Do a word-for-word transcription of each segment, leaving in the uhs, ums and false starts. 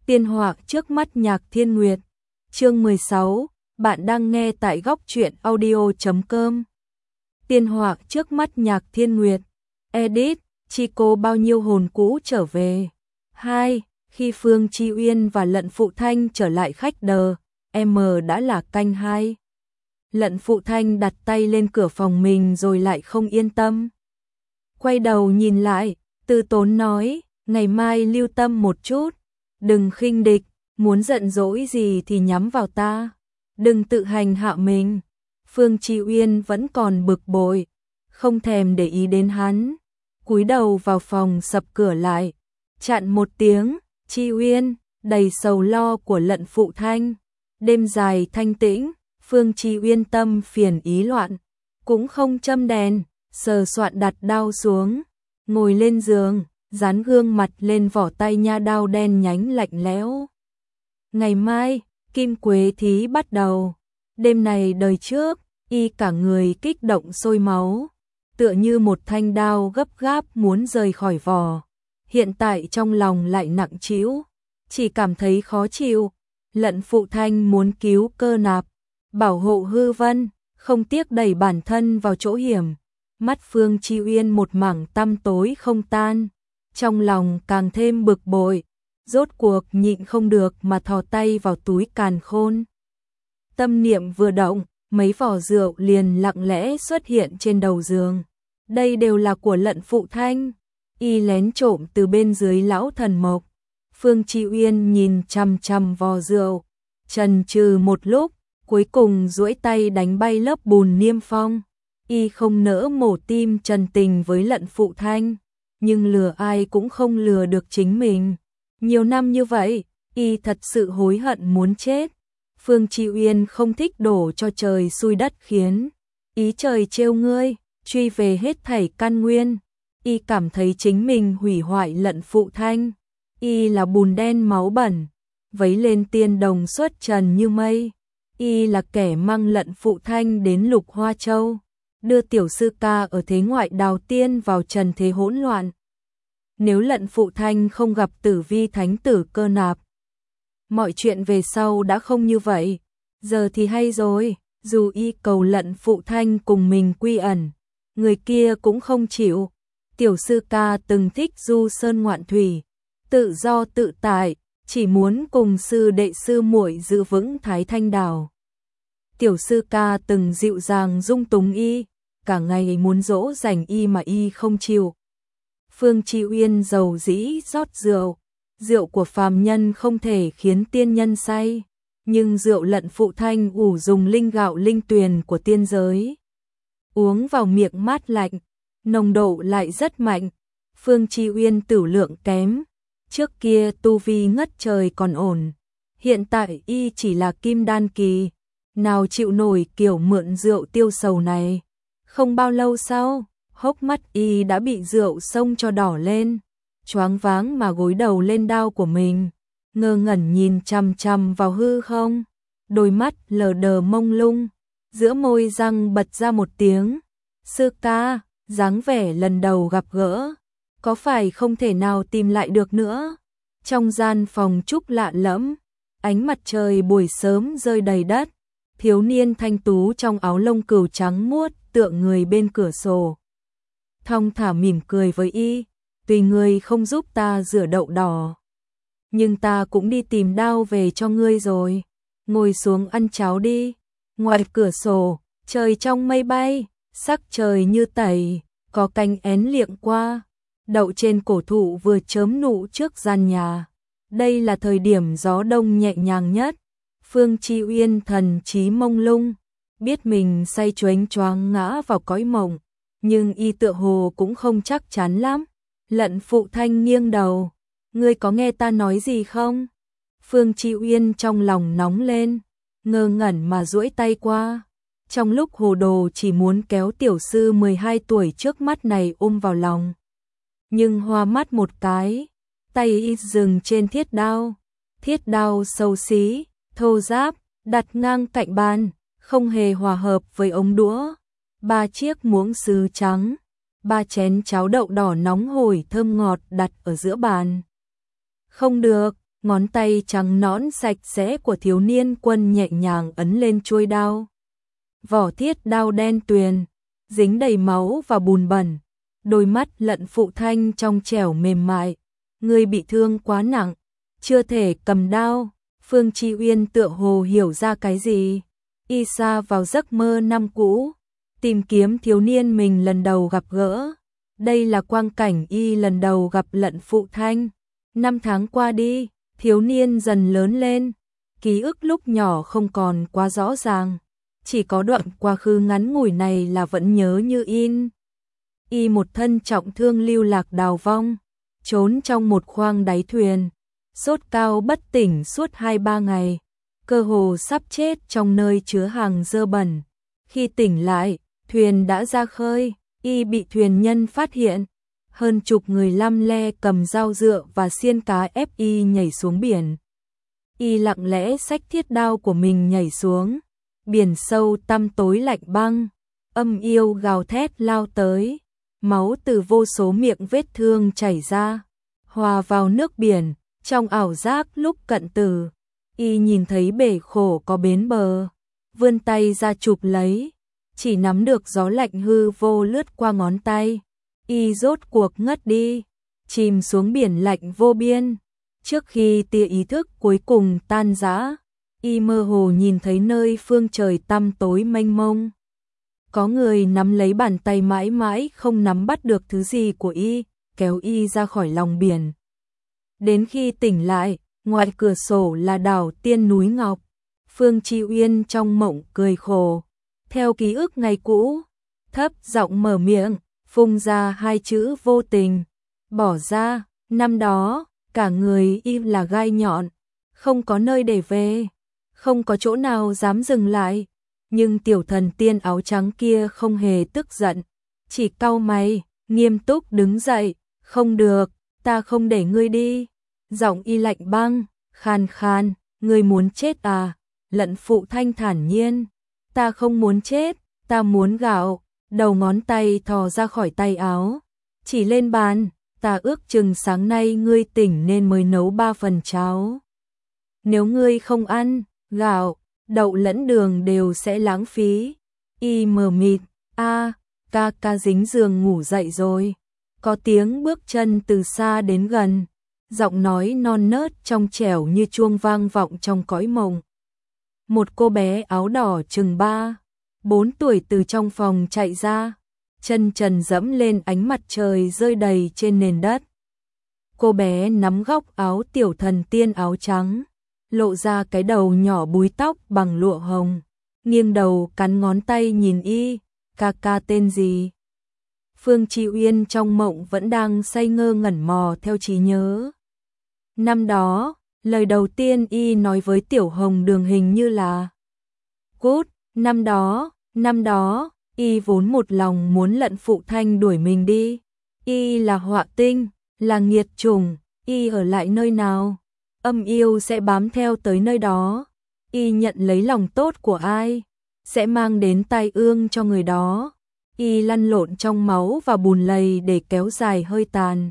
Tiên họa trước mắt Nhạc Thiên Nguyệt. Chương mười sáu, bạn đang nghe tại góc truyện audio chấm com. Tiên họa trước mắt Nhạc Thiên Nguyệt. Edit, chi cô bao nhiêu hồn cũ trở về. hai. Khi Phương Chi Uyên và Lận Phụ Thanh trở lại khách đờ, em đã là canh hai. Lận Phụ Thanh đặt tay lên cửa phòng mình rồi lại không yên tâm. Quay đầu nhìn lại, Từ Tốn nói, ngày mai lưu tâm một chút, đừng khinh địch, muốn giận dỗi gì thì nhắm vào ta, đừng tự hành hạ mình. Phương Chi Uyên vẫn còn bực bội, không thèm để ý đến hắn, cúi đầu vào phòng sập cửa lại, chặn một tiếng, Chi Uyên, đầy sầu lo của Lận Phụ Thanh. Đêm dài thanh tĩnh, Phương Chi Uyên tâm phiền ý loạn, cũng không châm đèn, sờ soạn đặt đao xuống, ngồi lên giường, dán gương mặt lên vỏ tay nha đao đen nhánh lạnh lẽo. Ngày mai, Kim Quế Thí bắt đầu. Đêm này đời trước, y cả người kích động sôi máu, tựa như một thanh đao gấp gáp muốn rời khỏi vỏ. Hiện tại trong lòng lại nặng trĩu, chỉ cảm thấy khó chịu. Lận Phụ Thanh muốn cứu Cơ Nạp, bảo hộ Hư Vân, không tiếc đẩy bản thân vào chỗ hiểm. Mắt Phương Chi Uyên một mảng tăm tối không tan, trong lòng càng thêm bực bội, rốt cuộc nhịn không được mà thò tay vào túi càn khôn. Tâm niệm vừa động, mấy vỏ rượu liền lặng lẽ xuất hiện trên đầu giường. Đây đều là của Lận Phụ Thanh, y lén trộm từ bên dưới lão thần mộc. Phương Chi Uyên nhìn chằm chằm vò rượu, chần chừ một lúc, cuối cùng duỗi tay đánh bay lớp bùn niêm phong. Y không nỡ mổ tim trần tình với Lận Phụ Thanh, nhưng lừa ai cũng không lừa được chính mình. Nhiều năm như vậy, y thật sự hối hận muốn chết. Phương Chi Uyên không thích đổ cho trời xui đất khiến. Ý trời trêu ngươi, truy về hết thảy căn nguyên. Y cảm thấy chính mình hủy hoại Lận Phụ Thanh. Y là bùn đen máu bẩn, vấy lên tiên đồng xuất trần như mây. Y là kẻ mang Lận Phụ Thanh đến Lục Hoa Châu, đưa tiểu sư ca ở thế ngoại đào tiên vào trần thế hỗn loạn. Nếu Lận Phụ Thanh không gặp Tử Vi thánh tử Cơ Nạp, mọi chuyện về sau đã không như vậy. Giờ thì hay rồi, dù y cầu Lận Phụ Thanh cùng mình quy ẩn, người kia cũng không chịu. Tiểu sư ca từng thích du sơn ngoạn thủy, tự do tự tại, chỉ muốn cùng sư đệ sư muội giữ vững Thái Thanh Đảo. Tiểu sư ca từng dịu dàng dung túng y, cả ngày muốn dỗ dành y mà y không chịu. Phương Chi Uyên dầu dĩ rót rượu, rượu của phàm nhân không thể khiến tiên nhân say, nhưng rượu Lận Phụ Thanh ủ dùng linh gạo linh tuyền của tiên giới. Uống vào miệng mát lạnh, nồng độ lại rất mạnh. Phương Chi Uyên tửu lượng kém, trước kia tu vi ngất trời còn ổn, hiện tại y chỉ là kim đan kỳ, nào chịu nổi kiểu mượn rượu tiêu sầu này. Không bao lâu sau, hốc mắt y đã bị rượu xông cho đỏ lên, choáng váng mà gối đầu lên đao của mình, ngơ ngẩn nhìn chằm chằm vào hư không, đôi mắt lờ đờ mông lung, giữa môi răng bật ra một tiếng. Sư ca, dáng vẻ lần đầu gặp gỡ, có phải không thể nào tìm lại được nữa? Trong gian phòng trúc lạ lẫm, ánh mặt trời buổi sớm rơi đầy đất, thiếu niên thanh tú trong áo lông cừu trắng muốt tựa người bên cửa sổ, thong thả mỉm cười với y, tùy ngươi không giúp ta rửa đậu đỏ, nhưng ta cũng đi tìm đao về cho ngươi rồi, ngồi xuống ăn cháo đi. Ngoài cửa sổ, trời trong mây bay, sắc trời như tẩy, có cánh én liệng qua, đậu trên cổ thụ vừa chớm nụ trước gian nhà. Đây là thời điểm gió đông nhẹ nhàng nhất. Phương Chi Uyên thần trí mông lung, biết mình say choáng choáng ngã vào cõi mộng, nhưng y tựa hồ cũng không chắc chắn lắm. Lận Phụ Thanh nghiêng đầu, ngươi có nghe ta nói gì không? Phương Chi Uyên trong lòng nóng lên, ngơ ngẩn mà duỗi tay qua, trong lúc hồ đồ chỉ muốn kéo tiểu sư mười hai tuổi trước mắt này ôm vào lòng. Nhưng hoa mắt một cái, tay y dừng trên thiết đao, thiết đao xấu xí, thô ráp, đặt ngang cạnh bàn, không hề hòa hợp với ống đũa. Ba chiếc muỗng sứ trắng, ba chén cháo đậu đỏ nóng hổi thơm ngọt đặt ở giữa bàn. Không được, ngón tay trắng nõn sạch sẽ của thiếu niên quân nhẹ nhàng ấn lên chuôi đao. Vỏ thiết đao đen tuyền, dính đầy máu và bùn bẩn, đôi mắt Lận Phụ Thanh trong trẻo mềm mại. Ngươi bị thương quá nặng, chưa thể cầm đao. Phương Chi Uyên tựa hồ hiểu ra cái gì, y sa vào giấc mơ năm cũ, tìm kiếm thiếu niên mình lần đầu gặp gỡ. Đây là quang cảnh y lần đầu gặp Lận Phụ Thanh. Năm tháng qua đi, thiếu niên dần lớn lên, ký ức lúc nhỏ không còn quá rõ ràng, chỉ có đoạn quá khứ ngắn ngủi này là vẫn nhớ như in. Y một thân trọng thương lưu lạc đào vong, trốn trong một khoang đáy thuyền, sốt cao bất tỉnh suốt hai ba ngày, cơ hồ sắp chết trong nơi chứa hàng dơ bẩn. Khi tỉnh lại, thuyền đã ra khơi, y bị thuyền nhân phát hiện. Hơn chục người lăm le cầm dao dựa và xiên cá ép y nhảy xuống biển. Y lặng lẽ xách thiết đao của mình nhảy xuống. Biển sâu tăm tối lạnh băng, âm yêu gào thét lao tới. Máu từ vô số miệng vết thương chảy ra, hòa vào nước biển. Trong ảo giác lúc cận tử, y nhìn thấy bể khổ có bến bờ, vươn tay ra chụp lấy, chỉ nắm được gió lạnh hư vô lướt qua ngón tay. Y rốt cuộc ngất đi, chìm xuống biển lạnh vô biên. Trước khi tia ý thức cuối cùng tan rã, y mơ hồ nhìn thấy nơi phương trời tăm tối mênh mông. Có người nắm lấy bàn tay mãi mãi không nắm bắt được thứ gì của y, kéo y ra khỏi lòng biển. Đến khi tỉnh lại, ngoài cửa sổ là đảo tiên núi ngọc. Phương Chi Uyên trong mộng cười khổ, theo ký ức ngày cũ, thấp giọng mở miệng, phun ra hai chữ vô tình. Bỏ ra, năm đó, cả người y là gai nhọn, không có nơi để về, không có chỗ nào dám dừng lại. Nhưng tiểu thần tiên áo trắng kia không hề tức giận, chỉ cau mày, nghiêm túc đứng dậy. Không được, ta không để ngươi đi. Giọng y lạnh băng, khan khan, ngươi muốn chết à? Lận Phụ Thanh thản nhiên, ta không muốn chết, ta muốn gạo. Đầu ngón tay thò ra khỏi tay áo, chỉ lên bàn, ta ước chừng sáng nay ngươi tỉnh nên mới nấu ba phần cháo. Nếu ngươi không ăn, gạo, đậu lẫn đường đều sẽ lãng phí. Y mờ mịt, a, ca ca dính giường ngủ dậy rồi. Có tiếng bước chân từ xa đến gần, giọng nói non nớt trong trẻo như chuông vang vọng trong cõi mộng. Một cô bé áo đỏ chừng ba, bốn tuổi từ trong phòng chạy ra, chân trần dẫm lên ánh mặt trời rơi đầy trên nền đất. Cô bé nắm góc áo tiểu thần tiên áo trắng, lộ ra cái đầu nhỏ búi tóc bằng lụa hồng, nghiêng đầu cắn ngón tay nhìn y. Ca ca tên gì? Phương Chi Uyên trong mộng vẫn đang say ngơ ngẩn mò theo trí nhớ. Năm đó, lời đầu tiên y nói với Tiểu Hồng Đường hình như là cút. Năm đó, năm đó, y vốn một lòng muốn Lận Phụ Thanh đuổi mình đi. Y là họa tinh, là nghiệt chủng, y ở lại nơi nào, âm yêu sẽ bám theo tới nơi đó. Y nhận lấy lòng tốt của ai, sẽ mang đến tai ương cho người đó. Y lăn lộn trong máu và bùn lầy để kéo dài hơi tàn.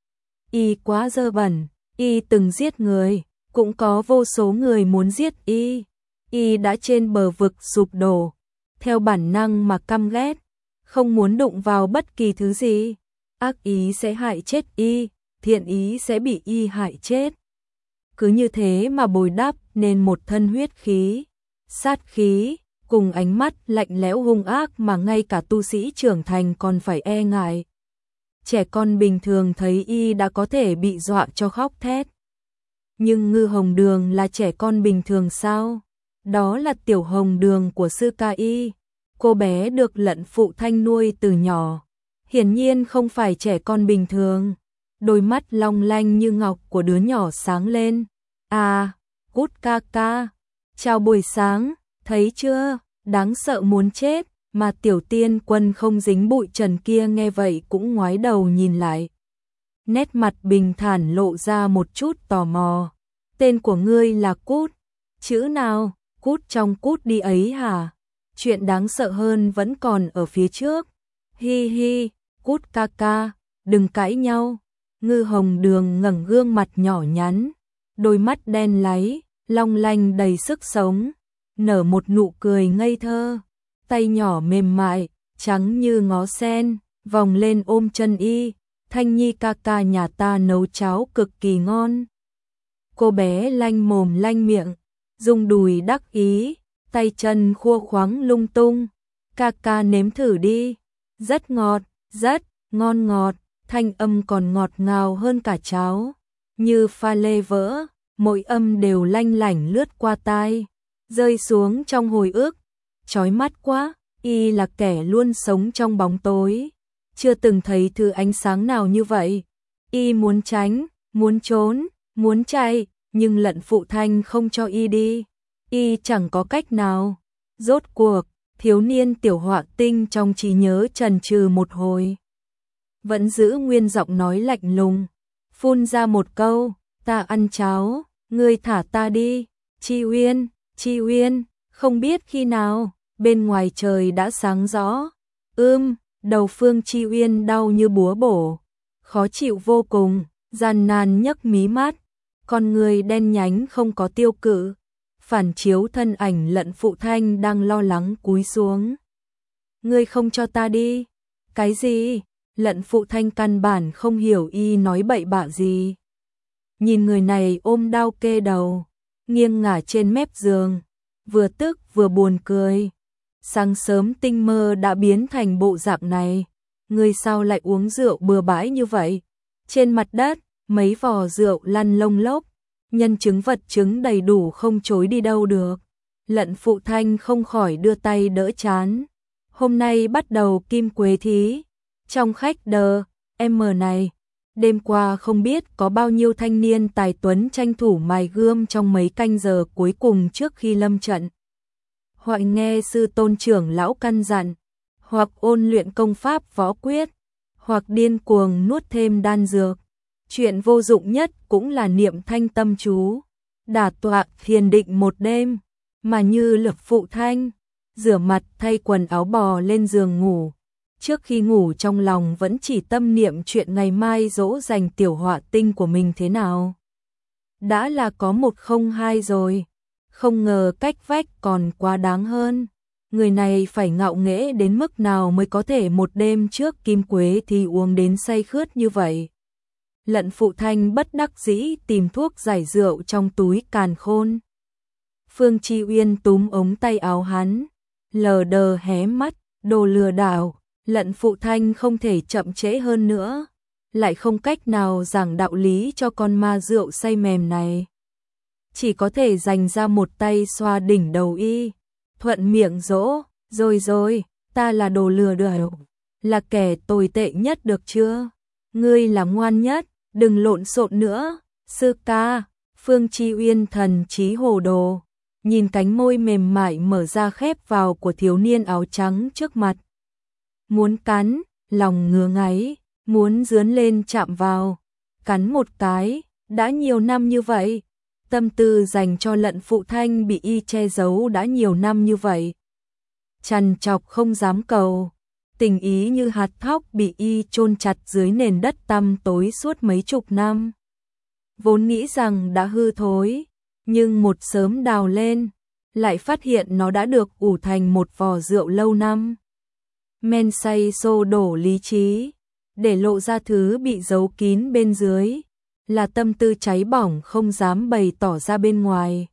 Y quá dơ bẩn, y từng giết người, cũng có vô số người muốn giết y. Y đã trên bờ vực sụp đổ, theo bản năng mà căm ghét, không muốn đụng vào bất kỳ thứ gì. Ác ý sẽ hại chết y, thiện ý sẽ bị y hại chết. Cứ như thế mà bồi đắp nên một thân huyết khí, sát khí, cùng ánh mắt lạnh lẽo hung ác mà ngay cả tu sĩ trưởng thành còn phải e ngại. Trẻ con bình thường thấy y đã có thể bị dọa cho khóc thét. Nhưng Ngư Hồng Đường là trẻ con bình thường sao? Đó là Tiểu Hồng Đường của sư ca y. Cô bé được Lận Phụ Thanh nuôi từ nhỏ, hiển nhiên không phải trẻ con bình thường. Đôi mắt long lanh như ngọc của đứa nhỏ sáng lên. À, Cút ca ca, chào buổi sáng, thấy chưa, đáng sợ muốn chết. Mà Tiểu Tiên Quân không dính bụi trần kia nghe vậy cũng ngoái đầu nhìn lại. Nét mặt bình thản lộ ra một chút tò mò. Tên của ngươi là Cút, chữ nào? Cút trong cút đi ấy hả? Chuyện đáng sợ hơn vẫn còn ở phía trước. Hi hi, Cút ca ca, đừng cãi nhau. Ngư Hồng Đường ngẩng gương mặt nhỏ nhắn, đôi mắt đen láy, long lanh đầy sức sống, nở một nụ cười ngây thơ, tay nhỏ mềm mại, trắng như ngó sen, vòng lên ôm chân y, Thanh Nhi ca ca nhà ta nấu cháo cực kỳ ngon. Cô bé lanh mồm lanh miệng, rung đùi đắc ý, tay chân khua khoắng lung tung, ca ca nếm thử đi, rất ngọt, rất ngon ngọt, thanh âm còn ngọt ngào hơn cả cháo, như pha lê vỡ, mỗi âm đều lanh lảnh lướt qua tai, rơi xuống trong hồi ức, chói mắt quá, y là kẻ luôn sống trong bóng tối, chưa từng thấy thứ ánh sáng nào như vậy, y muốn tránh, muốn trốn, muốn chạy, nhưng Lận Phụ Thanh không cho y đi, y chẳng có cách nào, rốt cuộc, thiếu niên tiểu họa tinh trong trí nhớ chần chừ một hồi. Vẫn giữ nguyên giọng nói lạnh lùng, phun ra một câu, ta ăn cháo, ngươi thả ta đi, Chi Uyên, Chi Uyên, không biết khi nào, bên ngoài trời đã sáng rõ, ưm, đầu Phương Chi Uyên đau như búa bổ, khó chịu vô cùng, gian nan nhấc mí mắt, con người đen nhánh không có tiêu cự, phản chiếu thân ảnh Lận Phụ Thanh đang lo lắng cúi xuống. Ngươi không cho ta đi, cái gì? Lận Phụ Thanh căn bản không hiểu y nói bậy bạ gì. Nhìn người này ôm đau kê đầu, nghiêng ngả trên mép giường, vừa tức vừa buồn cười. Sáng sớm tinh mơ đã biến thành bộ dạng này, người sao lại uống rượu bừa bãi như vậy? Trên mặt đất, mấy vò rượu lăn lông lốc, nhân chứng vật chứng đầy đủ không chối đi đâu được. Lận Phụ Thanh không khỏi đưa tay đỡ chán. Hôm nay bắt đầu kim quế thí. Trong khách đờ, em này, đêm qua không biết có bao nhiêu thanh niên tài tuấn tranh thủ mài gươm trong mấy canh giờ cuối cùng trước khi lâm trận. Hoặc nghe sư tôn trưởng lão căn dặn, hoặc ôn luyện công pháp võ quyết, hoặc điên cuồng nuốt thêm đan dược. Chuyện vô dụng nhất cũng là niệm thanh tâm chú, đả tọa thiền định một đêm, mà như Lận Phụ Thanh, rửa mặt thay quần áo bò lên giường ngủ. Trước khi ngủ trong lòng vẫn chỉ tâm niệm chuyện ngày mai dỗ dành tiểu họa tinh của mình thế nào. Đã là có một không hai rồi, không ngờ cách vách còn quá đáng hơn. Người này phải ngạo nghễ đến mức nào mới có thể một đêm trước kim quế thì uống đến say khướt như vậy. Lận Phụ Thanh bất đắc dĩ tìm thuốc giải rượu trong túi càn khôn. Phương Chi Uyên túm ống tay áo hắn, lờ đờ hé mắt, đồ lừa đảo. Lận Phụ Thanh không thể chậm trễ hơn nữa, lại không cách nào giảng đạo lý cho con ma rượu say mềm này. Chỉ có thể dành ra một tay xoa đỉnh đầu y, thuận miệng dỗ, rồi rồi, ta là đồ lừa đảo, là kẻ tồi tệ nhất được chưa? Ngươi là ngoan nhất, đừng lộn xộn nữa, sư ca. Phương Chi Uyên thần trí hồ đồ, nhìn cánh môi mềm mại mở ra khép vào của thiếu niên áo trắng trước mặt. Muốn cắn, lòng ngứa ngáy, muốn dướn lên chạm vào, cắn một cái, đã nhiều năm như vậy. Tâm tư dành cho Lận Phụ Thanh bị y che giấu đã nhiều năm như vậy. Trằn trọc không dám cầu, tình ý như hạt thóc bị y chôn chặt dưới nền đất tăm tối suốt mấy chục năm. Vốn nghĩ rằng đã hư thối, nhưng một sớm đào lên, lại phát hiện nó đã được ủ thành một vò rượu lâu năm. Men say xô đổ lý trí, để lộ ra thứ bị giấu kín bên dưới, là tâm tư cháy bỏng không dám bày tỏ ra bên ngoài.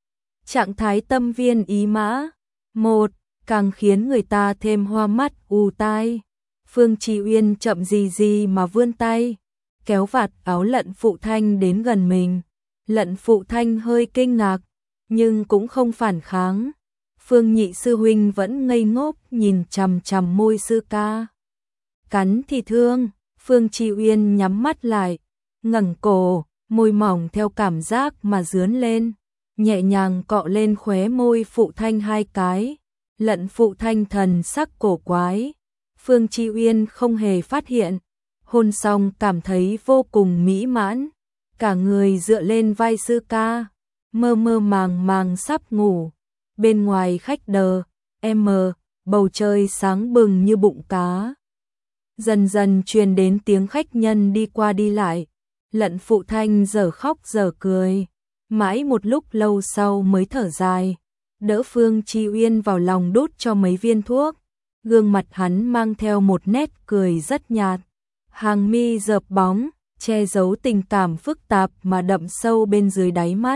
Trạng thái tâm viên ý mã, một, càng khiến người ta thêm hoa mắt ù tai. Phương Chi Uyên chậm gì gì mà vươn tay, kéo vạt áo Lận Phụ Thanh đến gần mình. Lận Phụ Thanh hơi kinh ngạc, nhưng cũng không phản kháng. Phương nhị sư huynh vẫn ngây ngốc nhìn chằm chằm môi sư ca. Cắn thì thương, Phương Chi Uyên nhắm mắt lại, ngẩng cổ, môi mỏng theo cảm giác mà dướn lên, nhẹ nhàng cọ lên khóe môi Phụ Thanh hai cái. Lận Phụ Thanh thần sắc cổ quái, Phương Chi Uyên không hề phát hiện, hôn xong cảm thấy vô cùng mỹ mãn, cả người dựa lên vai sư ca, mơ mơ màng màng sắp ngủ. Bên ngoài khách đờ, em mờ, bầu trời sáng bừng như bụng cá. Dần dần truyền đến tiếng khách nhân đi qua đi lại, Lận Phụ Thanh giờ khóc giờ cười. mãi một lúc lâu sau mới thở dài, đỡ Phương Chi Uyên vào lòng đút cho mấy viên thuốc. Gương mặt hắn mang theo một nét cười rất nhạt, hàng mi dợp bóng, che giấu tình cảm phức tạp mà đậm sâu bên dưới đáy mắt.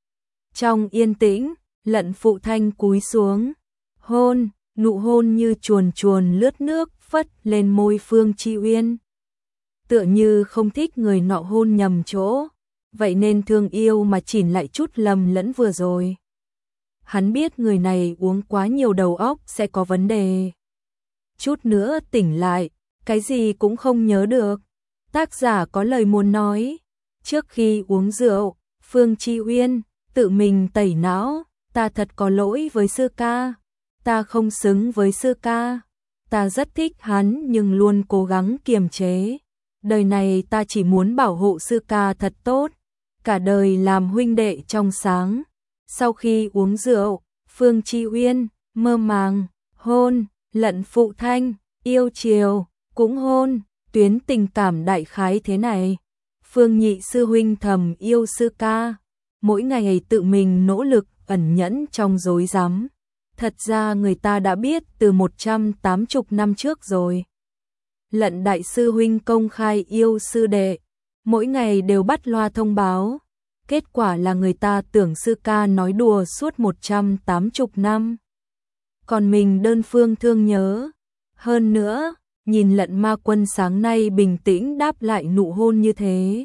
Trong yên tĩnh, Lận Phụ Thanh cúi xuống, hôn, nụ hôn như chuồn chuồn lướt nước phất lên môi Phương Chi Uyên. Tựa như không thích người nọ hôn nhầm chỗ, vậy nên thương yêu mà chỉnh lại chút lầm lẫn vừa rồi. Hắn biết người này uống quá nhiều đầu óc sẽ có vấn đề. Chút nữa tỉnh lại, cái gì cũng không nhớ được. Tác giả có lời muốn nói, trước khi uống rượu, Phương Chi Uyên tự mình tẩy não, ta thật có lỗi với sư ca, ta không xứng với sư ca, ta rất thích hắn nhưng luôn cố gắng kiềm chế. Đời này ta chỉ muốn bảo hộ sư ca thật tốt, cả đời làm huynh đệ trong sáng. Sau khi uống rượu, Phương Chi Uyên mơ màng, hôn, Lận Phụ Thanh, yêu chiều, cũng hôn, tuyến tình cảm đại khái thế này. Phương nhị sư huynh thầm yêu sư ca, mỗi ngày tự mình nỗ lực ẩn nhẫn trong rối rắm. Thật ra người ta đã biết từ một trăm tám mươi năm trước rồi. Lận đại sư huynh công khai yêu sư đệ, mỗi ngày đều bắt loa thông báo. Kết quả là người ta tưởng sư ca nói đùa suốt một trăm tám mươi năm. Còn mình đơn phương thương nhớ. Hơn nữa, nhìn Lận Ma Quân sáng nay bình tĩnh đáp lại nụ hôn như thế.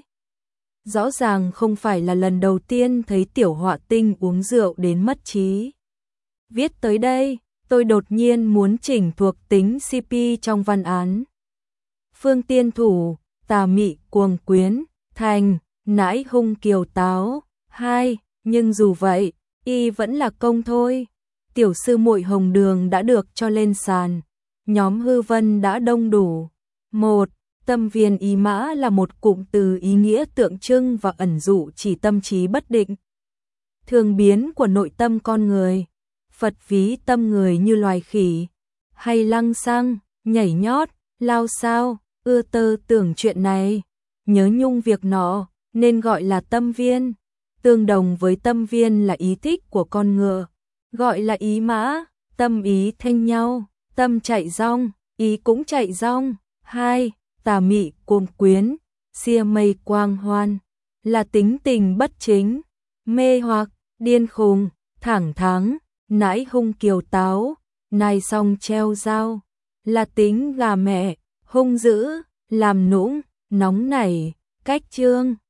Rõ ràng không phải là lần đầu tiên thấy tiểu họa tinh uống rượu đến mất trí. Viết tới đây, tôi đột nhiên muốn chỉnh thuộc tính xê pê trong văn án. Phương tiên thủ, tà mị cuồng quyến, thành, nãi hung kiều táo, hai, nhưng dù vậy, y vẫn là công thôi. Tiểu sư muội Hồng Đường đã được cho lên sàn, nhóm hư vân đã đông đủ. Một, tâm viên ý mã là một cụm từ ý nghĩa tượng trưng và ẩn dụ chỉ tâm trí bất định, thường biến của nội tâm con người. Phật ví tâm người như loài khỉ, hay lăng xăng, nhảy nhót, lao sao, ưa tơ tưởng chuyện này, nhớ nhung việc nọ, nên gọi là tâm viên. Tương đồng với tâm viên là ý thích của con ngựa, gọi là ý mã, tâm ý thanh nhau, tâm chạy rong, ý cũng chạy rong. Hai, tà mị cuồng quyến, xia mây quang hoan, là tính tình bất chính, mê hoặc, điên khùng, thẳng thắng. Nãi hung kiều táo, nai song treo dao, là tính gà mẹ, hung dữ, làm nũng, nóng nảy, cách trương.